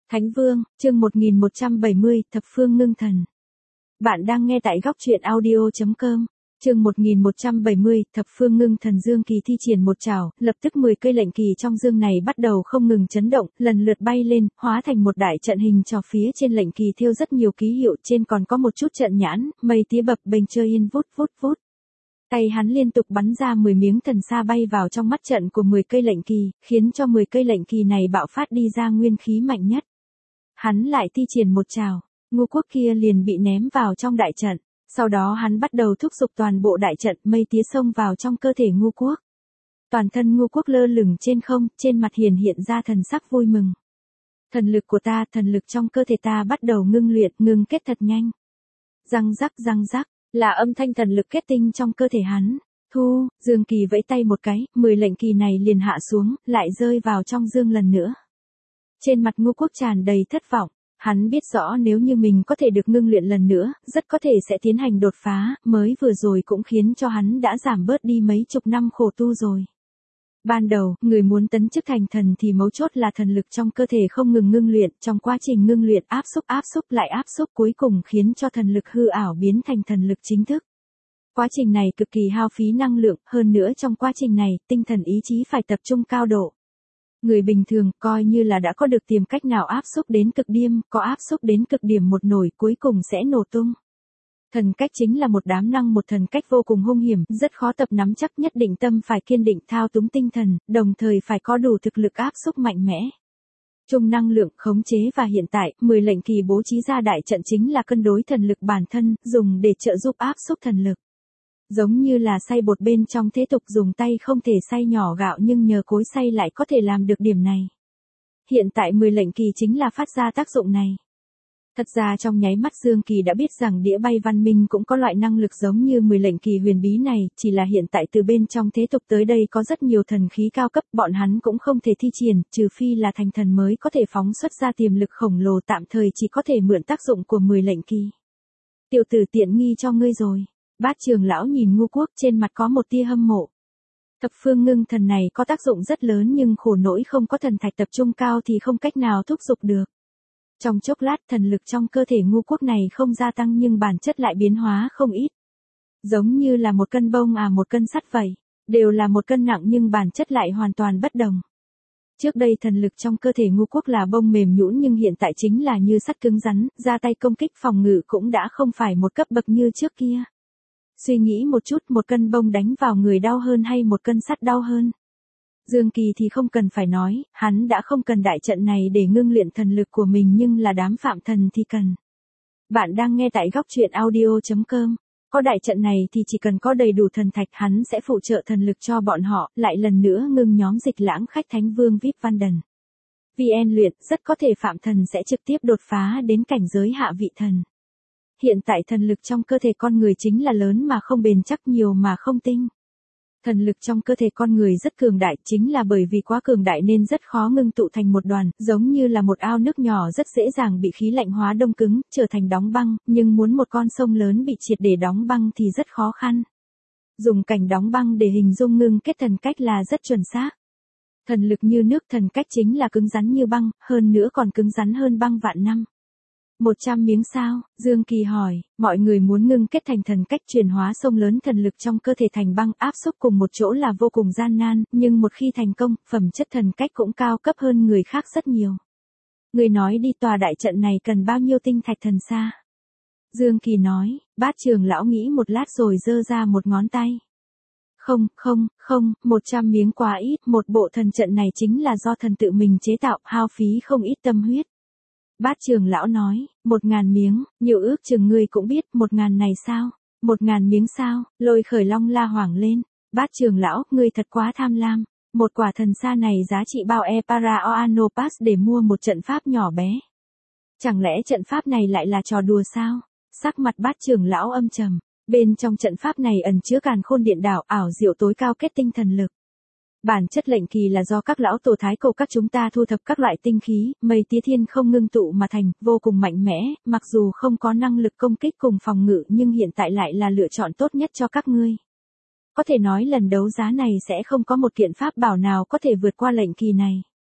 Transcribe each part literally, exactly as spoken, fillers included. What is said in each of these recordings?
Thánh Vương, chương một nghìn một trăm bảy mươi, Thập Phương Ngưng Thần. Bạn đang nghe tại góc truyện audio chấm com. Chương một nghìn một trăm bảy mươi, Thập Phương Ngưng Thần. Dương Kỳ thi triển một chảo, lập tức mười cây lệnh kỳ trong dương này bắt đầu không ngừng chấn động, lần lượt bay lên, hóa thành một đại trận hình trò. Phía trên lệnh kỳ thêu rất nhiều ký hiệu, trên còn có một chút trận nhãn, mây tía bập bềnh chơi yên vút vút vút. Tay hắn liên tục bắn ra mười miếng thần sa bay vào trong mắt trận của mười cây lệnh kỳ, khiến cho mười cây lệnh kỳ này bạo phát đi ra nguyên khí mạnh nhất. Hắn lại thi triển một trảo, ngu quốc kia liền bị ném vào trong đại trận. Sau đó hắn bắt đầu thúc giục toàn bộ đại trận, mây tía xông vào trong cơ thể ngu quốc. Toàn thân ngu quốc lơ lửng trên không, trên mặt hiển hiện ra thần sắc vui mừng. Thần lực của ta, thần lực trong cơ thể ta bắt đầu ngưng luyện, ngưng kết thật nhanh. Răng rắc răng rắc, là âm thanh thần lực kết tinh trong cơ thể hắn. Thu, Dương Kỳ vẫy tay một cái, mười lệnh kỳ này liền hạ xuống, lại rơi vào trong dương lần nữa. Trên mặt ngu quốc tràn đầy thất vọng. Hắn biết rõ nếu như mình có thể được ngưng luyện lần nữa, rất có thể sẽ tiến hành đột phá, mới vừa rồi cũng khiến cho hắn đã giảm bớt đi mấy chục năm khổ tu rồi. Ban đầu, người muốn tấn chức thành thần thì mấu chốt là thần lực trong cơ thể không ngừng ngưng luyện, trong quá trình ngưng luyện áp xúc áp xúc lại áp xúc cuối cùng khiến cho thần lực hư ảo biến thành thần lực chính thức. Quá trình này cực kỳ hao phí năng lượng, hơn nữa trong quá trình này, tinh thần ý chí phải tập trung cao độ. Người bình thường coi như là đã có được tìm cách nào áp xúc đến cực điểm, có áp xúc đến cực điểm một nổi cuối cùng sẽ nổ tung. Thần cách chính là một đám năng một thần cách vô cùng hung hiểm, rất khó tập nắm chắc, nhất định tâm phải kiên định thao túng tinh thần, đồng thời phải có đủ thực lực áp xúc mạnh mẽ. Trung năng lượng, khống chế và hiện tại, mười lệnh kỳ bố trí ra đại trận chính là cân đối thần lực bản thân, dùng để trợ giúp áp xúc thần lực. Giống như là xay bột bên trong thế tục dùng tay không thể xay nhỏ gạo nhưng nhờ cối xay lại có thể làm được điểm này. Hiện tại mười lệnh kỳ chính là phát ra tác dụng này. Thật ra trong nháy mắt Dương Kỳ đã biết rằng đĩa bay văn minh cũng có loại năng lực giống như mười lệnh kỳ huyền bí này, chỉ là hiện tại từ bên trong thế tục tới đây có rất nhiều thần khí cao cấp, bọn hắn cũng không thể thi triển, trừ phi là thành thần mới có thể phóng xuất ra tiềm lực khổng lồ, tạm thời chỉ có thể mượn tác dụng của mười lệnh kỳ. Tiểu tử tiện nghi cho ngươi rồi. Bát Trường Lão nhìn ngu quốc trên mặt có một tia hâm mộ. Thập phương ngưng thần này có tác dụng rất lớn nhưng khổ nỗi không có thần thạch tập trung cao thì không cách nào thúc giục được. Trong chốc lát thần lực trong cơ thể ngu quốc này không gia tăng nhưng bản chất lại biến hóa không ít. Giống như là một cân bông à một cân sắt vậy, đều là một cân nặng nhưng bản chất lại hoàn toàn bất đồng. Trước đây thần lực trong cơ thể ngu quốc là bông mềm nhũn nhưng hiện tại chính là như sắt cứng rắn, ra tay công kích phòng ngự cũng đã không phải một cấp bậc như trước kia. Suy nghĩ một chút, một cân bông đánh vào người đau hơn hay một cân sắt đau hơn? Dương Kỳ thì không cần phải nói, hắn đã không cần đại trận này để ngưng luyện thần lực của mình nhưng là đám phạm thần thì cần. Bạn đang nghe tại góc truyện audio chấm com. Có đại trận này thì chỉ cần có đầy đủ thần thạch hắn sẽ phụ trợ thần lực cho bọn họ, lại lần nữa ngưng nhóm dịch lãng khách Thánh Vương vê i pê Văn Đần. vê en luyện, rất có thể phạm thần sẽ trực tiếp đột phá đến cảnh giới hạ vị thần. Hiện tại thần lực trong cơ thể con người chính là lớn mà không bền chắc, nhiều mà không tinh. Thần lực trong cơ thể con người rất cường đại, chính là bởi vì quá cường đại nên rất khó ngưng tụ thành một đoàn, giống như là một ao nước nhỏ rất dễ dàng bị khí lạnh hóa đông cứng, trở thành đóng băng, nhưng muốn một con sông lớn bị triệt để đóng băng thì rất khó khăn. Dùng cảnh đóng băng để hình dung ngưng kết thần cách là rất chuẩn xác. Thần lực như nước, thần cách chính là cứng rắn như băng, hơn nữa còn cứng rắn hơn băng vạn năm. Một trăm miếng sao? Dương Kỳ hỏi, mọi người muốn ngưng kết thành thần cách chuyển hóa sông lớn thần lực trong cơ thể thành băng áp xúc cùng một chỗ là vô cùng gian nan, nhưng một khi thành công, phẩm chất thần cách cũng cao cấp hơn người khác rất nhiều. Người nói đi, tòa đại trận này cần bao nhiêu tinh thạch thần sa? Dương Kỳ nói, Bát Trường Lão nghĩ một lát rồi giơ ra một ngón tay. Không, không, không, một trăm miếng quá ít, một bộ thần trận này chính là do thần tự mình chế tạo, hao phí không ít tâm huyết. Bát Trường Lão nói, một ngàn miếng, nhiều ước chừng ngươi cũng biết, một ngàn này sao? Một ngàn miếng sao? Lôi Khởi Long la hoảng lên. Bát Trường Lão, ngươi thật quá tham lam. Một quả thần sa này giá trị bao e para oano pass để mua một trận pháp nhỏ bé. Chẳng lẽ trận pháp này lại là trò đùa sao? Sắc mặt Bát Trường Lão âm trầm. Bên trong trận pháp này ẩn chứa càn khôn điện đảo, ảo diệu tối cao kết tinh thần lực. Bản chất lệnh kỳ là do các lão tổ thái cổ các chúng ta thu thập các loại tinh khí, mây tía thiên không ngưng tụ mà thành, vô cùng mạnh mẽ, mặc dù không có năng lực công kích cùng phòng ngự nhưng hiện tại lại là lựa chọn tốt nhất cho các ngươi. Có thể nói lần đấu giá này sẽ không có một kiện pháp bảo nào có thể vượt qua lệnh kỳ này.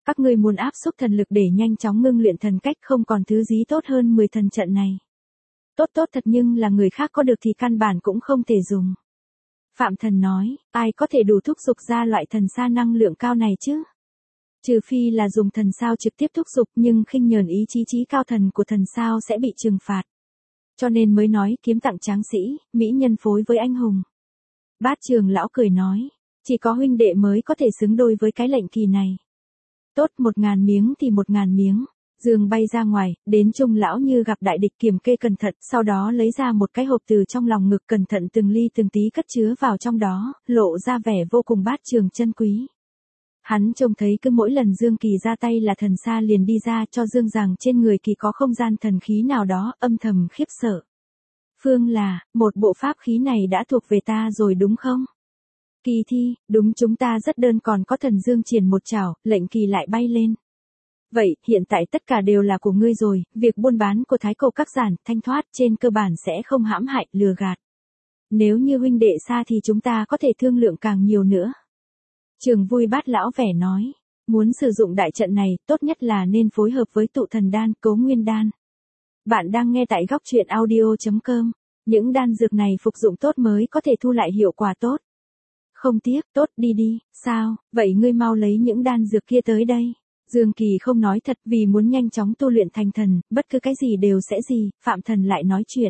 Các ngươi muốn áp xúc thần lực để nhanh chóng ngưng luyện thần cách, không còn thứ gì tốt hơn mười thần trận này. Tốt tốt thật, nhưng là người khác có được thì căn bản cũng không thể dùng. Phạm Thần nói, ai có thể đủ thúc giục ra loại thần sa năng lượng cao này chứ? Trừ phi là dùng thần sao trực tiếp thúc giục, nhưng khinh nhờn ý chí trí cao thần của thần sao sẽ bị trừng phạt. Cho nên mới nói kiếm tặng tráng sĩ, mỹ nhân phối với anh hùng. Bát Trường lão cười nói, chỉ có huynh đệ mới có thể xứng đôi với cái lệnh kỳ này. Tốt, một ngàn miếng thì một ngàn miếng. Dương bay ra ngoài, đến Trung lão như gặp đại địch, kiểm kê cẩn thận, sau đó lấy ra một cái hộp từ trong lòng ngực, cẩn thận từng ly từng tí cất chứa vào trong đó, lộ ra vẻ vô cùng Bát Trường chân quý. Hắn trông thấy cứ mỗi lần Dương Kỳ ra tay là thần sa liền đi ra, cho Dương rằng trên người Kỳ có không gian thần khí nào đó, âm thầm khiếp sợ. Phương là, một bộ pháp khí này đã thuộc về ta rồi đúng không? Kỳ Thi, đúng, chúng ta rất đơn, còn có thần Dương triển một chảo, lệnh Kỳ lại bay lên. Vậy, hiện tại tất cả đều là của ngươi rồi, việc buôn bán của Thái Cổ các giản, thanh thoát, trên cơ bản sẽ không hãm hại, lừa gạt. Nếu như huynh đệ xa thì chúng ta có thể thương lượng càng nhiều nữa. Trường Vui Bát lão vẻ nói, muốn sử dụng đại trận này, tốt nhất là nên phối hợp với tụ thần đan, cấu nguyên đan. Bạn đang nghe tại góc truyện audio chấm com, những đan dược này phục dụng tốt mới có thể thu lại hiệu quả tốt. Không tiếc, tốt, đi đi, sao, vậy ngươi mau lấy những đan dược kia tới đây. Dương Kỳ không nói thật, vì muốn nhanh chóng tu luyện thành thần, bất cứ cái gì đều sẽ gì, Phạm Thần lại nói chuyện.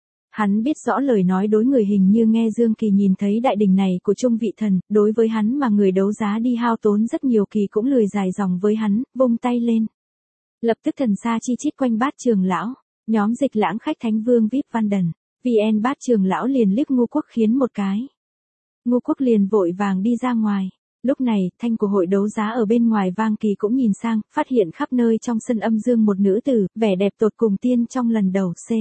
Hắn biết rõ lời nói đối người, hình như nghe Dương Kỳ nhìn thấy đại đỉnh này của trung vị thần, đối với hắn mà người đấu giá đi hao tốn rất nhiều, Kỳ cũng lười dài dòng với hắn, vung tay lên. Lập tức thần sa chi chít quanh Bát Trường lão, nhóm Dịch Lãng khách Thánh Vương víp Văn Đần, vê en Bát Trường lão liền liếc Ngô Quốc Khiến một cái. Ngô Quốc liền vội vàng đi ra ngoài. Lúc này, thanh của hội đấu giá ở bên ngoài vang, Kỳ cũng nhìn sang, phát hiện khắp nơi trong sân âm dương một nữ tử, vẻ đẹp tột cùng tiên trong lần đầu C.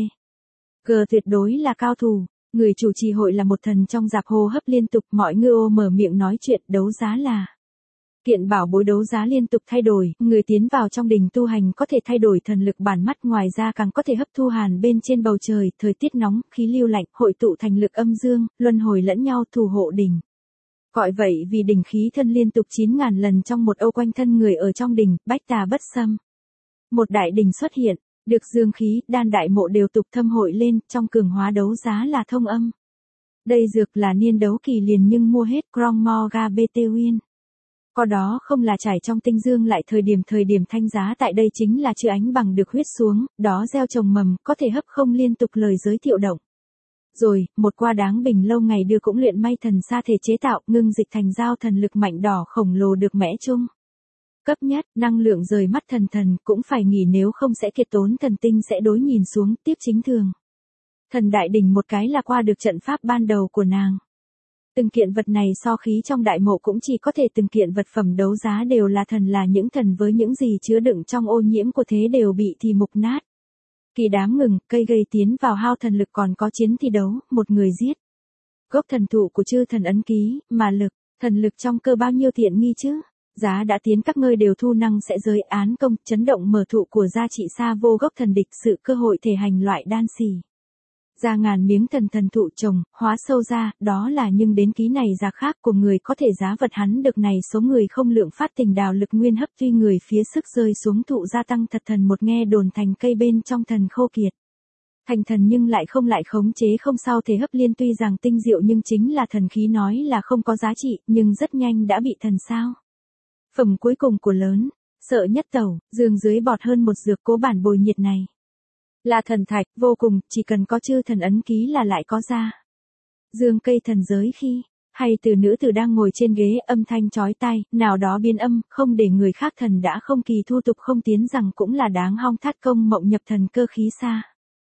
G tuyệt đối là cao thủ, người chủ trì hội là một thần trong dạp hô hấp liên tục, mọi người ô mở miệng nói chuyện, đấu giá là. Kiện bảo bối đấu giá liên tục thay đổi, người tiến vào trong đình tu hành có thể thay đổi thần lực bản mắt, ngoài ra càng có thể hấp thu hàn bên trên bầu trời, thời tiết nóng, khí lưu lạnh, hội tụ thành lực âm dương, luân hồi lẫn nhau thủ hộ đình. Gọi vậy vì đỉnh khí thân liên tục chín ngàn lần trong một âu quanh thân người ở trong đỉnh, bách tà bất xâm. Một đại đỉnh xuất hiện, được dương khí, đan đại mộ đều tục thâm hội lên, trong cường hóa đấu giá là thông âm. Đây dược là niên đấu kỳ liền nhưng mua hết Krong Moga bê tê Uyên. Có đó không là trải trong tinh dương, lại thời điểm thời điểm thanh giá tại đây chính là chữ ánh bằng được huyết xuống, đó gieo trồng mầm, có thể hấp không liên tục lời giới thiệu động. Rồi, một qua đáng bình lâu ngày đưa cũng luyện may thần sa thể chế tạo, ngưng dịch thành dao thần lực mạnh đỏ khổng lồ được mẽ chung. Cấp nhất, năng lượng rời mắt thần thần, cũng phải nghỉ nếu không sẽ kiệt tốn thần tinh sẽ đối nhìn xuống, tiếp chính thường. Thần đại đỉnh một cái là qua được trận pháp ban đầu của nàng. Từng kiện vật này so khí trong đại mộ cũng chỉ có thể từng kiện vật phẩm đấu giá đều là thần, là những thần với những gì chứa đựng trong ô nhiễm của thế đều bị thì mục nát. Kỳ đám ngừng, cây gây tiến vào hao thần lực, còn có chiến thi đấu, một người giết. Gốc thần thụ của chư thần ấn ký, mà lực, thần lực trong cơ bao nhiêu tiện nghi chứ? Giá đã tiến các ngươi đều thu năng sẽ giới án công, chấn động mở thụ của gia trị xa vô gốc thần địch, sự cơ hội thể hành loại đan xì. Ra ngàn miếng thần thần thụ trồng, hóa sâu ra, đó là nhưng đến ký này giá khác của người có thể giá vật hắn được này số người không lượng phát tình đào lực nguyên hấp tuy người phía sức rơi xuống thụ gia tăng thật thần một nghe đồn thành cây bên trong thần khô kiệt. Thành thần nhưng lại không lại khống chế không sao thể hấp liên tuy rằng tinh diệu nhưng chính là thần khí nói là không có giá trị nhưng rất nhanh đã bị thần sao. Phẩm cuối cùng của lớn, sợ nhất tẩu, giường dưới bọt hơn một dược cố bản bồi nhiệt này. Là thần thạch, vô cùng, chỉ cần có chư thần ấn ký là lại có ra. Dương cây thần giới khi, hay từ nữ tử đang ngồi trên ghế, âm thanh chói tai, nào đó biên âm, không để người khác thần đã không kỳ thu tục không tiến rằng cũng là đáng hong thát công mộng nhập thần cơ khí xa.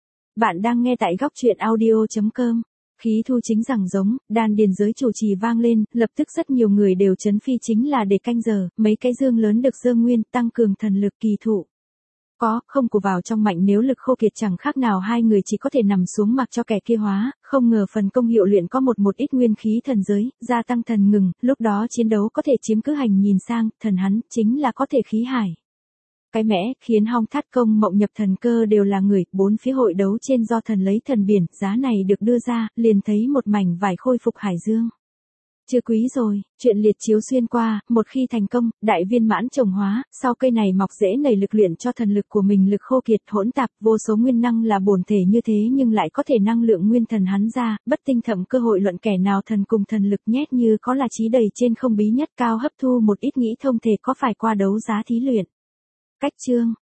Bạn đang nghe tại góc truyện audio chấm com. Khí thu chính rằng giống, đan điền giới chủ trì vang lên, lập tức rất nhiều người đều chấn phi chính là để canh giờ, mấy cái dương lớn được dơ nguyên, tăng cường thần lực kỳ thụ. Có, không của vào trong mạnh nếu lực khô kiệt chẳng khác nào hai người chỉ có thể nằm xuống mặc cho kẻ kia hóa, không ngờ phần công hiệu luyện có một một ít nguyên khí thần giới, gia tăng thần ngừng, lúc đó chiến đấu có thể chiếm cứ hành nhìn sang, thần hắn, chính là có thể khí hải. Cái mẽ, khiến hong thát công mộng nhập thần cơ đều là người, bốn phía hội đấu trên do thần lấy thần biển, giá này được đưa ra, liền thấy một mảnh vải khôi phục hải dương. Chưa quý rồi, chuyện liệt chiếu xuyên qua, một khi thành công, đại viên mãn trồng hóa, sau cây này mọc rễ nảy lực luyện cho thần lực của mình lực khô kiệt hỗn tạp, vô số nguyên năng là bổn thể như thế nhưng lại có thể năng lượng nguyên thần hắn ra, bất tinh thậm cơ hội luận kẻ nào thần cùng thần lực nhét như có là trí đầy trên không bí nhất cao hấp thu một ít nghĩ thông thể có phải qua đấu giá thí luyện. Cách chương